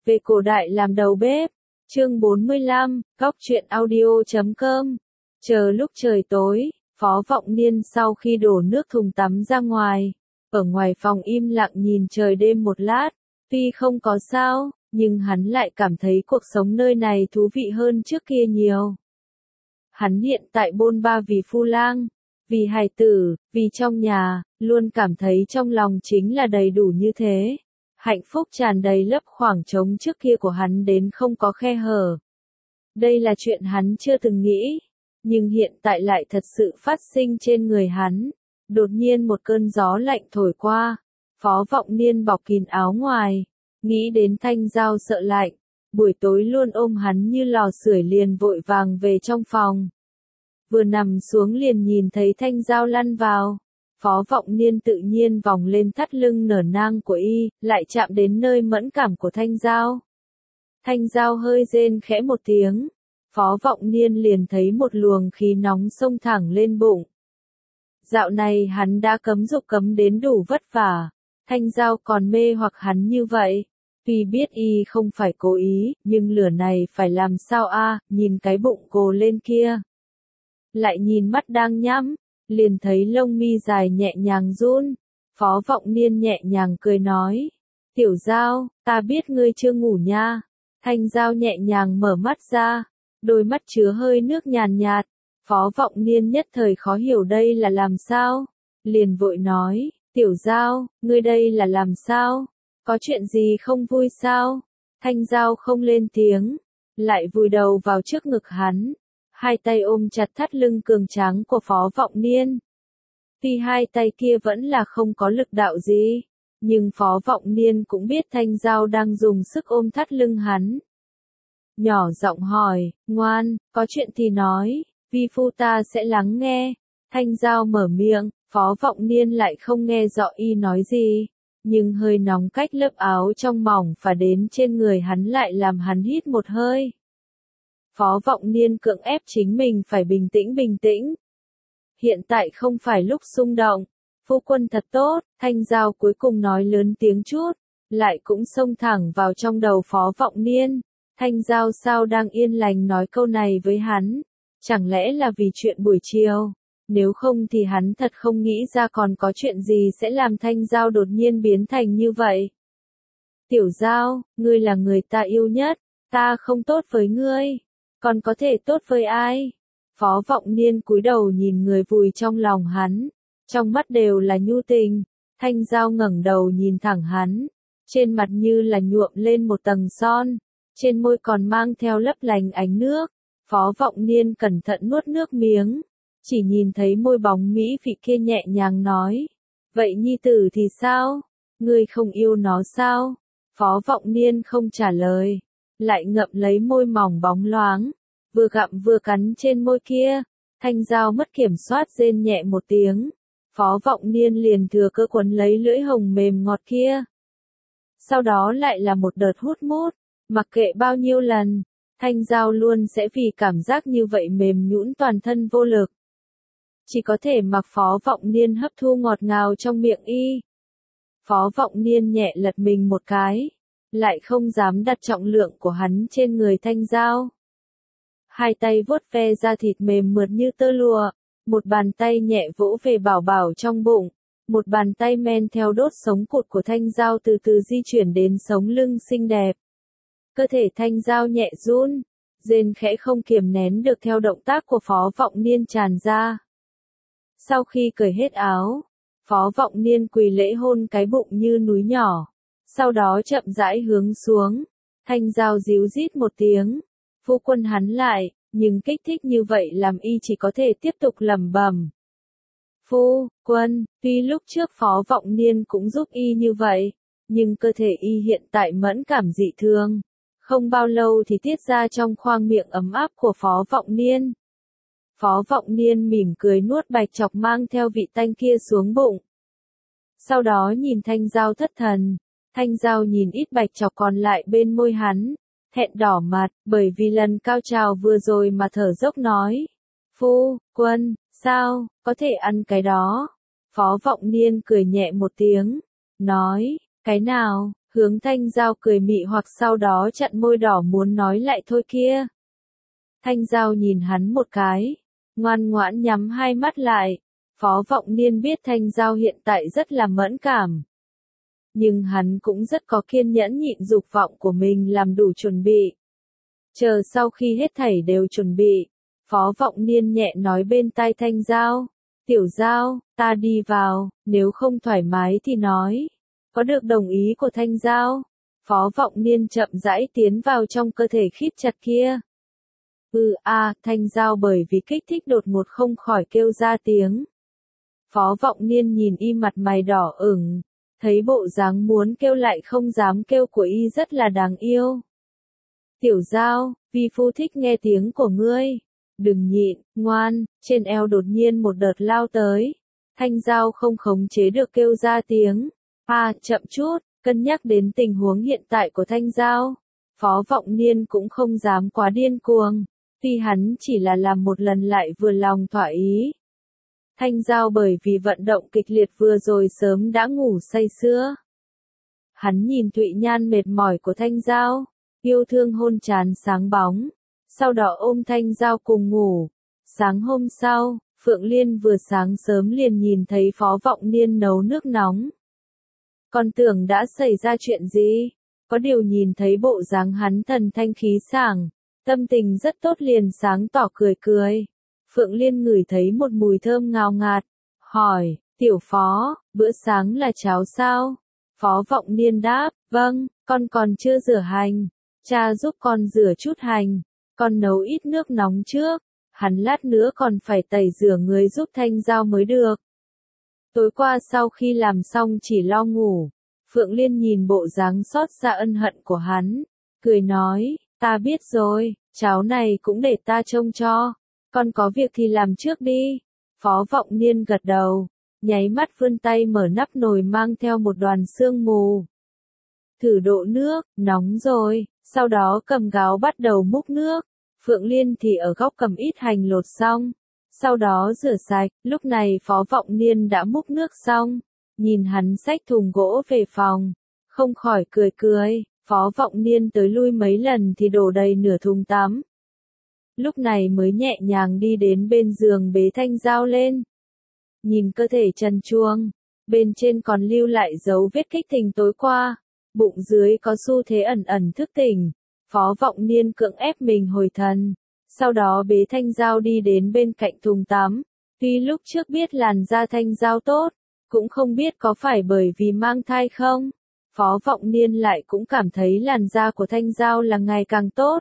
về cổ đại làm đầu bếp. Chương 45, Góc truyện audio.com. Chờ lúc trời tối, Phó Vọng Niên sau khi đổ nước thùng tắm ra ngoài, ở ngoài phòng im lặng nhìn trời đêm một lát, tuy không có sao, nhưng hắn lại cảm thấy cuộc sống nơi này thú vị hơn trước kia nhiều. Hắn hiện tại bôn ba vì Phu Lang, vì hài tử, vì trong nhà, luôn cảm thấy trong lòng chính là đầy đủ như thế. Hạnh phúc tràn đầy lấp khoảng trống trước kia của hắn đến không có khe hở. Đây là chuyện hắn chưa từng nghĩ, nhưng hiện tại lại thật sự phát sinh trên người hắn. Đột nhiên một cơn gió lạnh thổi qua, Phó Vọng Niên bọc kín áo ngoài, nghĩ đến Thanh Giao sợ lạnh, buổi tối luôn ôm hắn như lò sưởi liền vội vàng về trong phòng. Vừa nằm xuống liền nhìn thấy Thanh Giao lăn vào. Phó Vọng Niên tự nhiên vòng lên thắt lưng nở nang của y, lại chạm đến nơi mẫn cảm của Thanh Giao. Thanh Giao hơi rên khẽ một tiếng. Phó Vọng Niên liền thấy một luồng khí nóng xông thẳng lên bụng. Dạo này hắn đã cấm dục cấm đến đủ vất vả. Thanh Giao còn mê hoặc hắn như vậy. Tuy biết y không phải cố ý, nhưng lửa này phải làm sao a? Nhìn cái bụng gồ lên kia. Lại nhìn mắt đang nhắm, liền thấy lông mi dài nhẹ nhàng run. Phó Vọng Niên nhẹ nhàng cười nói. Tiểu Giao, ta biết ngươi chưa ngủ nha. Thanh Giao nhẹ nhàng mở mắt ra, đôi mắt chứa hơi nước nhàn nhạt. Phó Vọng Niên nhất thời khó hiểu đây là làm sao. Liền vội nói, Tiểu Giao, ngươi đây là làm sao? Có chuyện gì không vui sao? Thanh Giao không lên tiếng, lại vùi đầu vào trước ngực hắn. Hai tay ôm chặt thắt lưng cường tráng của Phó Vọng Niên. Tuy hai tay kia vẫn là không có lực đạo gì, nhưng Phó Vọng Niên cũng biết Thanh Giao đang dùng sức ôm thắt lưng hắn. Nhỏ giọng hỏi, ngoan, có chuyện thì nói, vi phu ta sẽ lắng nghe. Thanh Giao mở miệng, Phó Vọng Niên lại không nghe rõ y nói gì, nhưng hơi nóng cách lớp áo trong mỏng phả đến trên người hắn lại làm hắn hít một hơi. Phó Vọng Niên cưỡng ép chính mình phải bình tĩnh. Hiện tại không phải lúc xung động, phu quân thật tốt, Thanh Giao cuối cùng nói lớn tiếng chút, lại cũng xông thẳng vào trong đầu Phó Vọng Niên. Thanh Giao sao đang yên lành nói câu này với hắn, chẳng lẽ là vì chuyện buổi chiều, nếu không thì hắn thật không nghĩ ra còn có chuyện gì sẽ làm Thanh Giao đột nhiên biến thành như vậy. Tiểu Giao, ngươi là người ta yêu nhất, ta không tốt với ngươi, còn có thể tốt với ai? Phó Vọng Niên cúi đầu nhìn người vùi trong lòng hắn, trong mắt đều là nhu tình. Thanh Giao ngẩng đầu nhìn thẳng hắn, trên mặt như là nhuộm lên một tầng son, trên môi còn mang theo lấp lánh ánh nước. Phó Vọng Niên cẩn thận nuốt nước miếng, chỉ nhìn thấy môi bóng mỹ vị kia nhẹ nhàng nói, vậy nhi tử thì sao? Ngươi không yêu nó sao? Phó Vọng Niên không trả lời, lại ngậm lấy môi mỏng bóng loáng, vừa gặm vừa cắn trên môi kia. Thanh Giao mất kiểm soát rên nhẹ một tiếng, Phó Vọng Niên liền thừa cơ quấn lấy lưỡi hồng mềm ngọt kia. Sau đó lại là một đợt hút mút, mặc kệ bao nhiêu lần, Thanh Giao luôn sẽ vì cảm giác như vậy mềm nhũn toàn thân vô lực. Chỉ có thể mặc Phó Vọng Niên hấp thu ngọt ngào trong miệng y. Phó Vọng Niên nhẹ lật mình một cái, lại không dám đặt trọng lượng của hắn trên người Thanh Giao. Hai tay vuốt ve da thịt mềm mượt như tơ lụa, một bàn tay nhẹ vỗ về bảo bảo trong bụng, một bàn tay men theo đốt sống cụt của Thanh Giao từ từ di chuyển đến sống lưng xinh đẹp. Cơ thể Thanh Giao nhẹ run, rên khẽ không kiềm nén được theo động tác của Phó Vọng Niên tràn ra. Sau khi cởi hết áo, Phó Vọng Niên quỳ lễ hôn cái bụng như núi nhỏ, sau đó chậm rãi hướng xuống. Thanh Giao díu rít một tiếng, phu quân hắn lại, nhưng kích thích như vậy làm y chỉ có thể tiếp tục lẩm bẩm. Phu quân, tuy lúc trước Phó Vọng Niên cũng giúp y như vậy, nhưng cơ thể y hiện tại mẫn cảm dị thường, không bao lâu thì tiết ra trong khoang miệng ấm áp của Phó Vọng Niên. Phó Vọng Niên mỉm cười nuốt bạch chọc mang theo vị tanh kia xuống bụng. Sau đó nhìn Thanh Giao thất thần, Thanh Giao nhìn ít bạch chọc còn lại bên môi hắn, hẹn đỏ mặt, bởi vì lần cao trào vừa rồi mà thở dốc nói. Phu quân, sao, có thể ăn cái đó? Phó Vọng Niên cười nhẹ một tiếng, nói, cái nào? hướng Thanh Giao cười mị hoặc sau đó chặn môi đỏ muốn nói lại thôi kia. Thanh Giao nhìn hắn một cái, ngoan ngoãn nhắm hai mắt lại. Phó Vọng Niên biết Thanh Giao hiện tại rất là mẫn cảm. Nhưng hắn cũng rất có kiên nhẫn nhịn dục vọng của mình làm đủ chuẩn bị. Chờ sau khi hết thảy đều chuẩn bị, Phó Vọng Niên nhẹ nói bên tai Thanh Giao, "Tiểu Giao, ta đi vào, nếu không thoải mái thì nói." Có được đồng ý của Thanh Giao, Phó Vọng Niên chậm rãi tiến vào trong cơ thể khít chặt kia. Thanh Giao bởi vì kích thích đột ngột không khỏi kêu ra tiếng. Phó Vọng Niên nhìn y mặt mày đỏ ửng, thấy bộ dáng muốn kêu lại không dám kêu của y rất là đáng yêu. "Tiểu Giao, vi phu thích nghe tiếng của ngươi. Đừng nhịn, ngoan." Trên eo đột nhiên một đợt lao tới. Thanh Giao không khống chế được kêu ra tiếng. Chậm chút, cân nhắc đến tình huống hiện tại của Thanh Giao. Phó Vọng Niên cũng không dám quá điên cuồng. Tuy hắn chỉ là làm một lần lại vừa lòng thỏa ý. Thanh Giao bởi vì vận động kịch liệt vừa rồi sớm đã ngủ say sưa. Hắn nhìn Thụy Nhan mệt mỏi của Thanh Giao, yêu thương hôn trán sáng bóng, sau đó ôm Thanh Giao cùng ngủ. Sáng hôm sau, Phượng Liên vừa sáng sớm liền nhìn thấy Phó Vọng Niên nấu nước nóng. Còn tưởng đã xảy ra chuyện gì, có điều nhìn thấy bộ dáng hắn thần thanh khí sảng, tâm tình rất tốt liền sáng tỏ cười cười. Phượng Liên ngửi thấy một mùi thơm ngào ngạt, hỏi, "Tiểu Phó, bữa sáng là cháo sao?" Phó Vọng Niên đáp, "Vâng, con còn chưa rửa hành, cha giúp con rửa chút hành, con nấu ít nước nóng trước, hắn lát nữa còn phải tẩy rửa người giúp Thanh Giao mới được." Tối qua sau khi làm xong chỉ lo ngủ, Phượng Liên nhìn bộ dáng xót xa ân hận của hắn, cười nói, "Ta biết rồi, cháo này cũng để ta trông cho, con có việc thì làm trước đi." Phó Vọng Niên gật đầu, nháy mắt vươn tay mở nắp nồi mang theo một đoàn sương mù. Thử độ nước, nóng rồi, sau đó cầm gáo bắt đầu múc nước. Phượng Liên thì ở góc cầm ít hành lột xong, sau đó rửa sạch. Lúc này Phó Vọng Niên đã múc nước xong, nhìn hắn xách thùng gỗ về phòng, không khỏi cười cười. Phó Vọng Niên tới lui mấy lần thì đổ đầy nửa thùng tắm. Lúc này mới nhẹ nhàng đi đến bên giường bế Thanh Giao lên. Nhìn cơ thể trần truồng, bên trên còn lưu lại dấu vết kích tình tối qua, bụng dưới có xu thế ẩn ẩn thức tỉnh. Phó Vọng Niên cưỡng ép mình hồi thần, sau đó bế Thanh Giao đi đến bên cạnh thùng tắm. Tuy lúc trước biết làn da Thanh Giao tốt, cũng không biết có phải bởi vì mang thai không, Phó Vọng Niên lại cũng cảm thấy làn da của Thanh Giao là ngày càng tốt.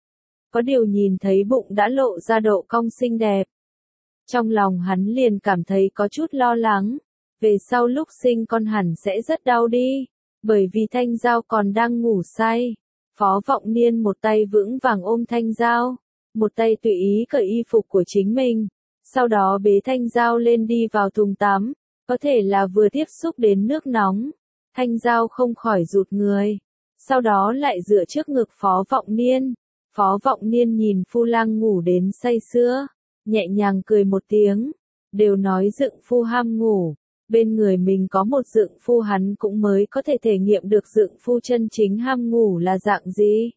Có điều nhìn thấy bụng đã lộ ra độ cong xinh đẹp, trong lòng hắn liền cảm thấy có chút lo lắng, về sau lúc sinh con hẳn sẽ rất đau đi, bởi vì Thanh Giao còn đang ngủ say. Phó Vọng Niên một tay vững vàng ôm Thanh Giao, một tay tùy ý cởi y phục của chính mình, sau đó bế Thanh Giao lên đi vào thùng tắm, có thể là vừa tiếp xúc đến nước nóng, Thanh Giao không khỏi rụt người, sau đó lại dựa trước ngực Phó Vọng Niên. Phó Vọng Niên nhìn phu lang ngủ đến say sưa, nhẹ nhàng cười một tiếng, đều nói dượng phu ham ngủ, bên người mình có một dượng phu hắn cũng mới có thể thể nghiệm được dượng phu chân chính ham ngủ là dạng gì.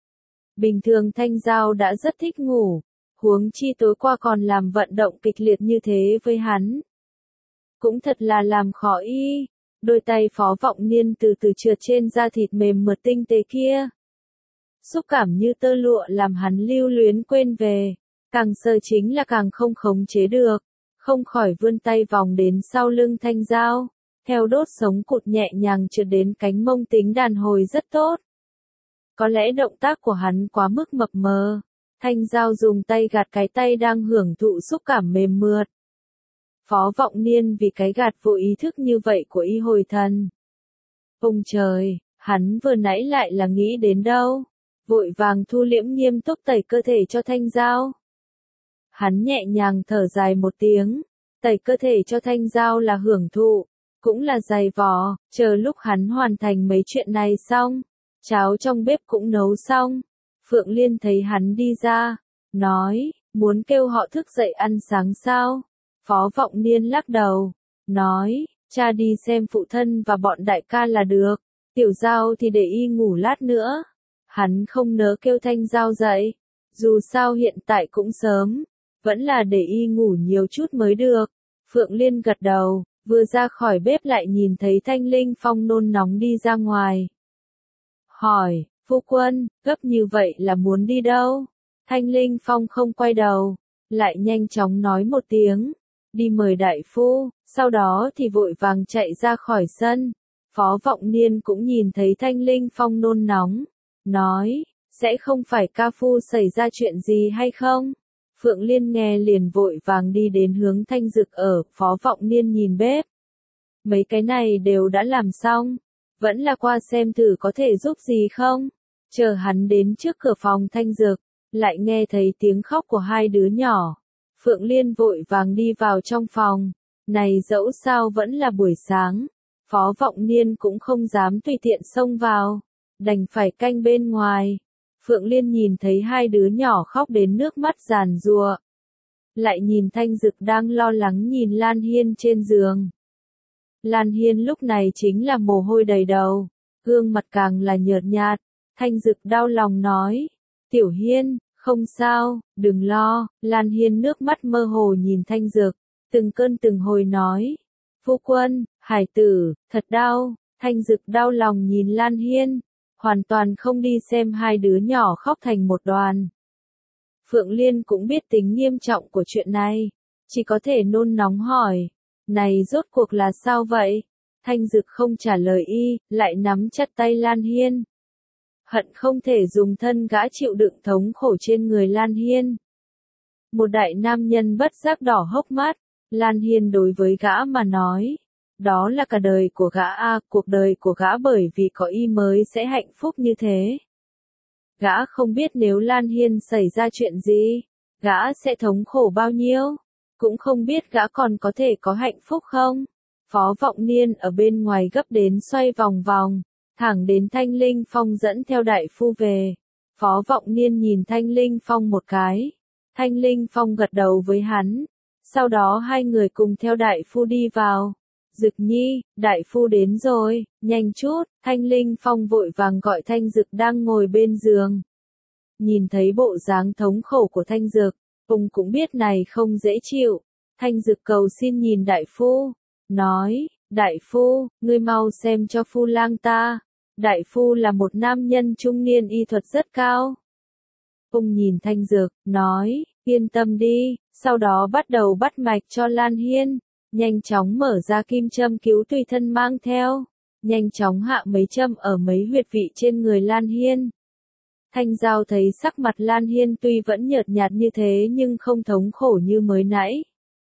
Bình thường Thanh Giao đã rất thích ngủ, huống chi tối qua còn làm vận động kịch liệt như thế với hắn. Cũng thật là làm khó y, đôi tay Phó Vọng Niên từ từ trượt trên da thịt mềm mượt tinh tế kia. Xúc cảm như tơ lụa làm hắn lưu luyến quên về, càng sờ chính là càng không khống chế được, không khỏi vươn tay vòng đến sau lưng Thanh Giao, theo đốt sống cụt nhẹ nhàng trượt đến cánh mông tính đàn hồi rất tốt. Có lẽ động tác của hắn quá mức mập mờ, Thanh Giao dùng tay gạt cái tay đang hưởng thụ xúc cảm mềm mượt. Phó Vọng Niên vì cái gạt vô ý thức như vậy của y hồi thần. Ông trời, hắn vừa nãy lại là nghĩ đến đâu? Vội vàng thu liễm nghiêm túc tẩy cơ thể cho Thanh Giao. Hắn nhẹ nhàng thở dài một tiếng, tẩy cơ thể cho Thanh Giao là hưởng thụ, cũng là dày vò, chờ lúc hắn hoàn thành mấy chuyện này xong, cháo trong bếp cũng nấu xong. Phượng Liên thấy hắn đi ra, nói, muốn kêu họ thức dậy ăn sáng sao? Phó Vọng Niên lắc đầu, nói, cha đi xem phụ thân và bọn đại ca là được. Tiểu Giao thì để y ngủ lát nữa. Hắn không nỡ kêu Thanh Giao dậy. Dù sao hiện tại cũng sớm. Vẫn là để y ngủ nhiều chút mới được. Phượng Liên gật đầu, vừa ra khỏi bếp lại nhìn thấy Thanh Linh Phong nôn nóng đi ra ngoài. Hỏi, phu quân, gấp như vậy là muốn đi đâu? Thanh Linh Phong không quay đầu, lại nhanh chóng nói một tiếng, đi mời đại phu, sau đó thì vội vàng chạy ra khỏi sân. Phó Vọng Niên cũng nhìn thấy Thanh Linh Phong nôn nóng, nói, sẽ không phải ca phu xảy ra chuyện gì hay không? Phượng Liên nghe liền vội vàng đi đến hướng Thanh Dực ở, Phó Vọng Niên nhìn bếp. Mấy cái này đều đã làm xong, vẫn là qua xem thử có thể giúp gì không? Chờ hắn đến trước cửa phòng Thanh Dực, lại nghe thấy tiếng khóc của hai đứa nhỏ. Phượng Liên vội vàng đi vào trong phòng, này dẫu sao vẫn là buổi sáng, Phó Vọng Niên cũng không dám tùy tiện xông vào, đành phải canh bên ngoài. Phượng Liên nhìn thấy hai đứa nhỏ khóc đến nước mắt giàn giụa. Lại nhìn Thanh Dực đang lo lắng nhìn Lan Hiên trên giường. Lan Hiên lúc này chính là mồ hôi đầy đầu, gương mặt càng là nhợt nhạt. Thanh Dực đau lòng nói, Tiểu Hiên, không sao, đừng lo. Lan Hiên nước mắt mơ hồ nhìn Thanh Dực, từng cơn từng hồi nói, phu quân, hải tử, thật đau. Thanh Dực đau lòng nhìn Lan Hiên, hoàn toàn không đi xem hai đứa nhỏ khóc thành một đoàn. Phượng Liên cũng biết tính nghiêm trọng của chuyện này, chỉ có thể nôn nóng hỏi, này rốt cuộc là sao vậy? Thanh Dực không trả lời y, lại nắm chặt tay Lan Hiên. Hận không thể dùng thân gã chịu đựng thống khổ trên người Lan Hiên. Một đại nam nhân bất giác đỏ hốc mắt, Lan Hiên đối với gã mà nói, đó là cả đời của gã cuộc đời của gã bởi vì có y mới sẽ hạnh phúc như thế. Gã không biết nếu Lan Hiên xảy ra chuyện gì, gã sẽ thống khổ bao nhiêu, cũng không biết gã còn có thể có hạnh phúc không. Phó Vọng Niên ở bên ngoài gấp đến xoay vòng vòng, thẳng đến Thanh Linh Phong dẫn theo đại phu về. Phó Vọng Niên nhìn Thanh Linh Phong một cái, Thanh Linh Phong gật đầu với hắn, sau đó hai người cùng theo đại phu đi vào. Dực Nhi, đại phu đến rồi, nhanh chút. Thanh Linh Phong vội vàng gọi Thanh Dực đang ngồi bên giường. Nhìn thấy bộ dáng thống khổ của Thanh Dực, ông cũng biết này không dễ chịu. Thanh Dực cầu xin nhìn đại phu, nói, đại phu, ngươi mau xem cho phu lang ta. Đại phu là một nam nhân trung niên y thuật rất cao. Ông nhìn Thanh Dực, nói, yên tâm đi, sau đó bắt đầu bắt mạch cho Lan Hiên. Nhanh chóng mở ra kim châm cứu tùy thân mang theo, nhanh chóng hạ mấy châm ở mấy huyệt vị trên người Lan Hiên. Thanh Giao thấy sắc mặt Lan Hiên tuy vẫn nhợt nhạt như thế nhưng không thống khổ như mới nãy.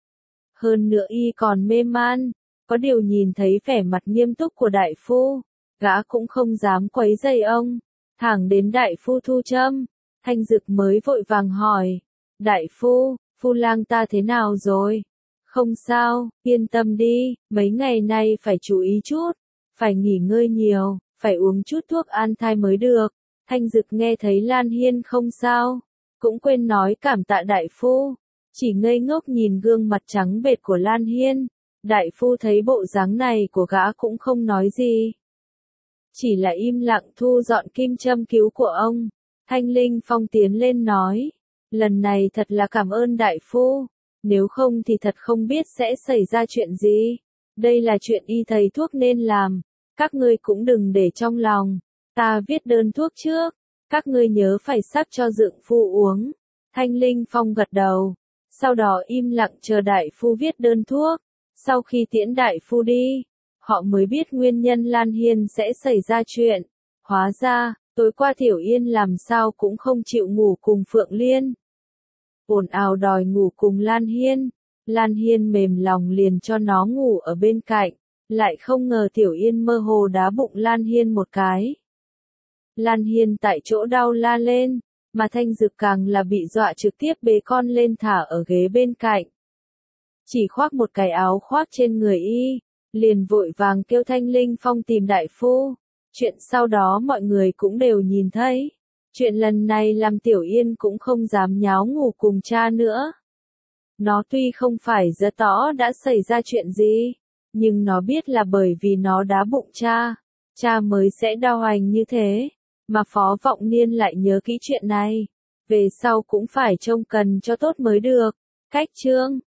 Hơn nữa y còn mê man, có điều nhìn thấy vẻ mặt nghiêm túc của đại phu, gã cũng không dám quấy rầy ông, thẳng đến đại phu thu châm. Thanh Dực mới vội vàng hỏi, đại phu, phu lang ta thế nào rồi? Không sao, yên tâm đi, mấy ngày nay phải chú ý chút, phải nghỉ ngơi nhiều, phải uống chút thuốc an thai mới được. Thanh Dực nghe thấy Lan Hiên không sao, cũng quên nói cảm tạ đại phu, chỉ ngây ngốc nhìn gương mặt trắng bệch của Lan Hiên. Đại phu thấy bộ dáng này của gã cũng không nói gì, chỉ là im lặng thu dọn kim châm cứu của ông. Thanh Linh Phong tiến lên nói, lần này thật là cảm ơn đại phu. Nếu không thì thật không biết sẽ xảy ra chuyện gì. Đây là chuyện y thầy thuốc nên làm. Các ngươi cũng đừng để trong lòng. Ta viết đơn thuốc trước. Các ngươi nhớ phải sắc cho dượng phu uống. Thanh Linh Phong gật đầu. Sau đó im lặng chờ đại phu viết đơn thuốc. Sau khi tiễn đại phu đi, họ mới biết nguyên nhân Lan Hiên sẽ xảy ra chuyện. Hóa ra, tối qua Tiểu Yên làm sao cũng không chịu ngủ cùng Phượng Liên. Ồn ào đòi ngủ cùng Lan Hiên. Lan Hiên mềm lòng liền cho nó ngủ ở bên cạnh, lại không ngờ Tiểu Yên mơ hồ đá bụng Lan Hiên một cái. Lan Hiên tại chỗ đau la lên, mà Thanh Dực càng là bị dọa trực tiếp bế con lên thả ở ghế bên cạnh. Chỉ khoác một cái áo khoác trên người y, liền vội vàng kêu Thanh Linh Phong tìm đại phu. Chuyện sau đó mọi người cũng đều nhìn thấy. Chuyện lần này làm Tiểu Yên cũng không dám nháo ngủ cùng cha nữa. Nó tuy không phải rất rõ đã xảy ra chuyện gì, nhưng nó biết là bởi vì nó đá bụng cha. cha mới sẽ đau hành như thế, mà Phó Vọng Niên lại nhớ kỹ chuyện này. Về sau cũng phải trông cần cho tốt mới được. Khách trương.